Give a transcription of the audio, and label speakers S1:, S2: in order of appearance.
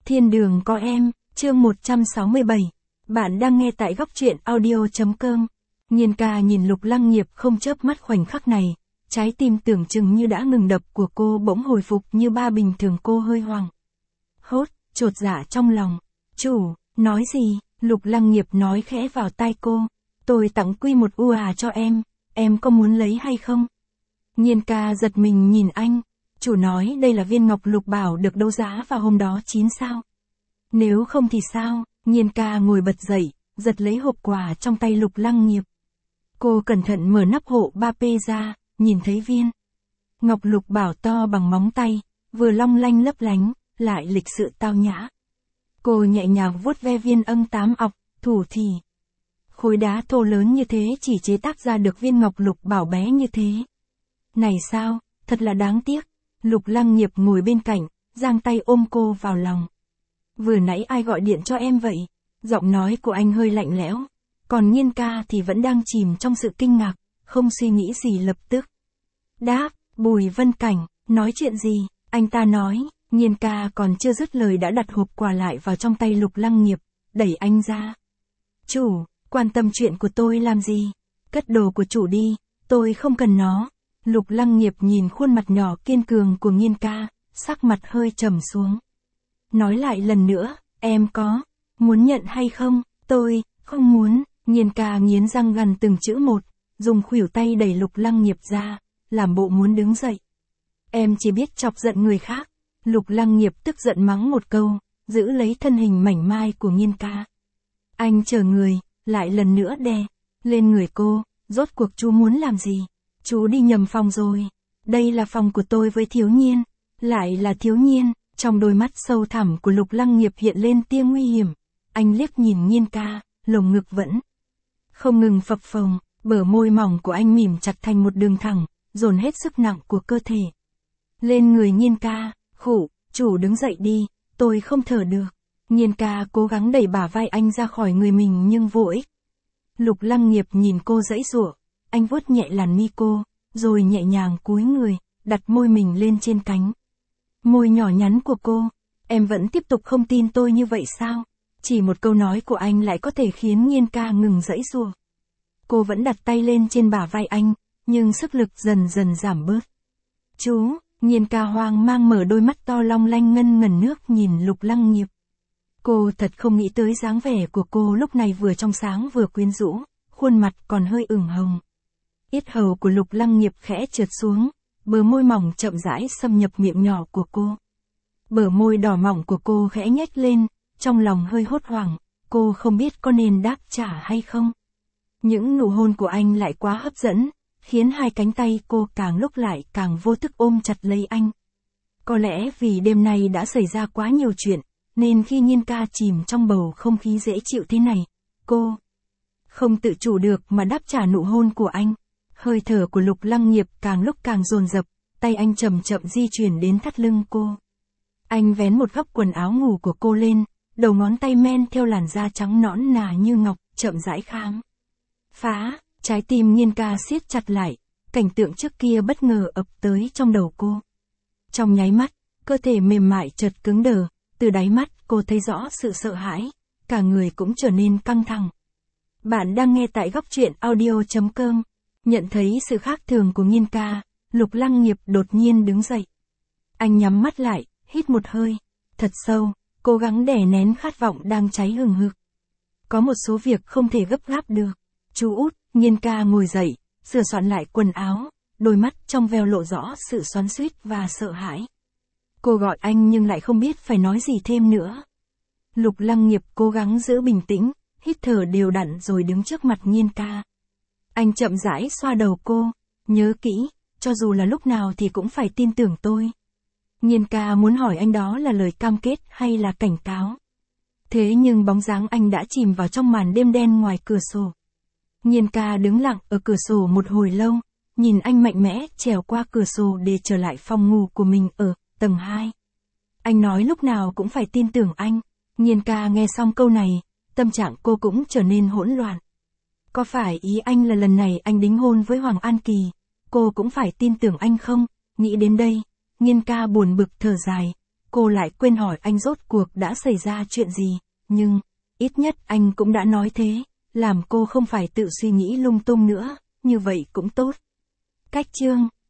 S1: Thiên đường có em, chương 167. Bạn đang nghe tại góc truyện audio.com. Nhiên ca nhìn Lục Lăng Nghiệp không chớp mắt khoảnh khắc này, trái tim tưởng chừng như đã ngừng đập của cô bỗng hồi phục như ba bình thường. Cô hơi hoảng hốt, chột dạ trong lòng. Chủ, nói gì? Lục Lăng Nghiệp nói khẽ vào tai cô. Tôi tặng quy một UA cho em có muốn lấy hay không? Nhiên ca giật mình nhìn anh. Chủ nói đây là viên ngọc lục bảo được đấu giá vào hôm đó 9 sao. Nếu không thì sao? Nhiên ca ngồi bật dậy, giật lấy hộp quà trong tay Lục Lăng Nghiệp. Cô cẩn thận mở nắp hộ 3P ra, nhìn thấy viên ngọc lục bảo to bằng móng tay, vừa long lanh lấp lánh, lại lịch sự tao nhã. Cô nhẹ nhàng vuốt ve viên âng 8 ọc, thủ thì. Khối đá thô lớn như thế chỉ chế tác ra được viên ngọc lục bảo bé như thế. Này sao, thật là đáng tiếc. Lục Lăng Nghiệp ngồi bên cạnh, giang tay ôm cô vào lòng. Vừa nãy ai gọi điện cho em vậy? Giọng nói của anh hơi lạnh lẽo. Còn Nhiên ca thì vẫn đang chìm trong sự kinh ngạc, không suy nghĩ gì lập tức. Đáp, Bùi Vân Cảnh, nói chuyện gì? Anh ta nói. Nhiên ca còn chưa dứt lời đã đặt hộp quà lại vào trong tay Lục Lăng Nghiệp, đẩy anh ra. Chủ, quan tâm chuyện của tôi làm gì? Cất đồ của chủ đi, tôi không cần nó. Lục Lăng Nghiệp nhìn khuôn mặt nhỏ kiên cường của Nhiên ca, sắc mặt hơi trầm xuống. Nói lại lần nữa, em có muốn nhận hay không? Tôi không muốn. Nhiên ca nghiến răng gằn từng chữ một, dùng khuỷu tay đẩy Lục Lăng Nghiệp ra, làm bộ muốn đứng dậy. Em chỉ biết chọc giận người khác. Lục Lăng Nghiệp tức giận mắng một câu, giữ lấy thân hình mảnh mai của Nhiên ca. Anh chờ người, lại lần nữa đè lên người cô. Rốt cuộc chú muốn làm gì? Chú đi nhầm phòng rồi. Đây là phòng của tôi với Thiếu Nhiên. Lại là Thiếu Nhiên. Trong đôi mắt sâu thẳm của Lục Lăng Nghiệp hiện lên tia nguy hiểm. Anh liếc nhìn Nhiên ca, lồng ngực vẫn không ngừng phập phồng. Bờ môi mỏng của anh mỉm chặt thành một đường thẳng, dồn hết sức nặng của cơ thể lên người Nhiên ca. Khụ, chủ đứng dậy đi, tôi không thở được. Nhiên ca cố gắng đẩy bả vai anh ra khỏi người mình nhưng vô ích. Lục Lăng Nghiệp nhìn cô giãy giụa, anh vuốt nhẹ làn mi cô, rồi nhẹ nhàng cúi người, đặt môi mình lên trên cánh môi nhỏ nhắn của cô. Em vẫn tiếp tục không tin tôi như vậy sao? Chỉ một câu nói của anh lại có thể khiến Nhiên ca ngừng giãy giụa. Cô vẫn đặt tay lên trên bả vai anh, nhưng sức lực dần dần giảm bớt. Chú, Nhiên ca hoang mang mở đôi mắt to long lanh ngân ngần nước nhìn Lục Lăng Nghiệp. Cô thật không nghĩ tới dáng vẻ của cô lúc này vừa trong sáng vừa quyến rũ, khuôn mặt còn hơi ửng hồng. Yết hầu của Lục Lăng Nghiệp khẽ trượt xuống, bờ môi mỏng chậm rãi xâm nhập miệng nhỏ của cô. Bờ môi đỏ mỏng của cô khẽ nhếch lên, trong lòng hơi hốt hoảng, cô không biết có nên đáp trả hay không. Những nụ hôn của anh lại quá hấp dẫn, khiến hai cánh tay cô càng lúc lại càng vô thức ôm chặt lấy anh. Có lẽ vì đêm nay đã xảy ra quá nhiều chuyện, nên khi Nhiên ca chìm trong bầu không khí dễ chịu thế này, cô không tự chủ được mà đáp trả nụ hôn của anh. Hơi thở của Lục Lăng Nghiệp càng lúc càng dồn dập, tay anh chậm chậm di chuyển đến thắt lưng cô. Anh vén một góc quần áo ngủ của cô lên, đầu ngón tay men theo làn da trắng nõn nà như ngọc, chậm rãi khám phá. Trái tim Nhiên ca siết chặt lại, cảnh tượng trước kia bất ngờ ập tới trong đầu cô. Trong nháy mắt, cơ thể mềm mại chợt cứng đờ, từ đáy mắt cô thấy rõ sự sợ hãi, cả người cũng trở nên căng thẳng. Bạn đang nghe tại góc truyện audio.com. Nhận thấy sự khác thường của Nhiên ca, Lục Lăng Nghiệp đột nhiên đứng dậy. Anh nhắm mắt lại, hít một hơi thật sâu, cố gắng đè nén khát vọng đang cháy hừng hực. Có một số việc không thể gấp gáp được. Chú út. Nhiên ca ngồi dậy, sửa soạn lại quần áo, đôi mắt trong veo lộ rõ sự xoắn xuýt và sợ hãi. Cô gọi anh nhưng lại không biết phải nói gì thêm nữa. Lục Lăng Nghiệp cố gắng giữ bình tĩnh, hít thở đều đặn rồi đứng trước mặt Nhiên ca. Anh chậm rãi xoa đầu cô, nhớ kỹ, cho dù là lúc nào thì cũng phải tin tưởng tôi. Nhiên ca muốn hỏi anh đó là lời cam kết hay là cảnh cáo. Thế nhưng bóng dáng anh đã chìm vào trong màn đêm đen ngoài cửa sổ. Nhiên ca đứng lặng ở cửa sổ một hồi lâu, nhìn anh mạnh mẽ trèo qua cửa sổ để trở lại phòng ngủ của mình ở tầng 2. Anh nói lúc nào cũng phải tin tưởng anh. Nhiên ca nghe xong câu này, tâm trạng cô cũng trở nên hỗn loạn. Có phải ý anh là lần này anh đính hôn với Hoàng An Kỳ, cô cũng phải tin tưởng anh không? Nghĩ đến đây, Nhiên ca buồn bực thở dài, cô lại quên hỏi anh rốt cuộc đã xảy ra chuyện gì, nhưng, ít nhất anh cũng đã nói thế, làm cô không phải tự suy nghĩ lung tung nữa, như vậy cũng tốt. Cách chương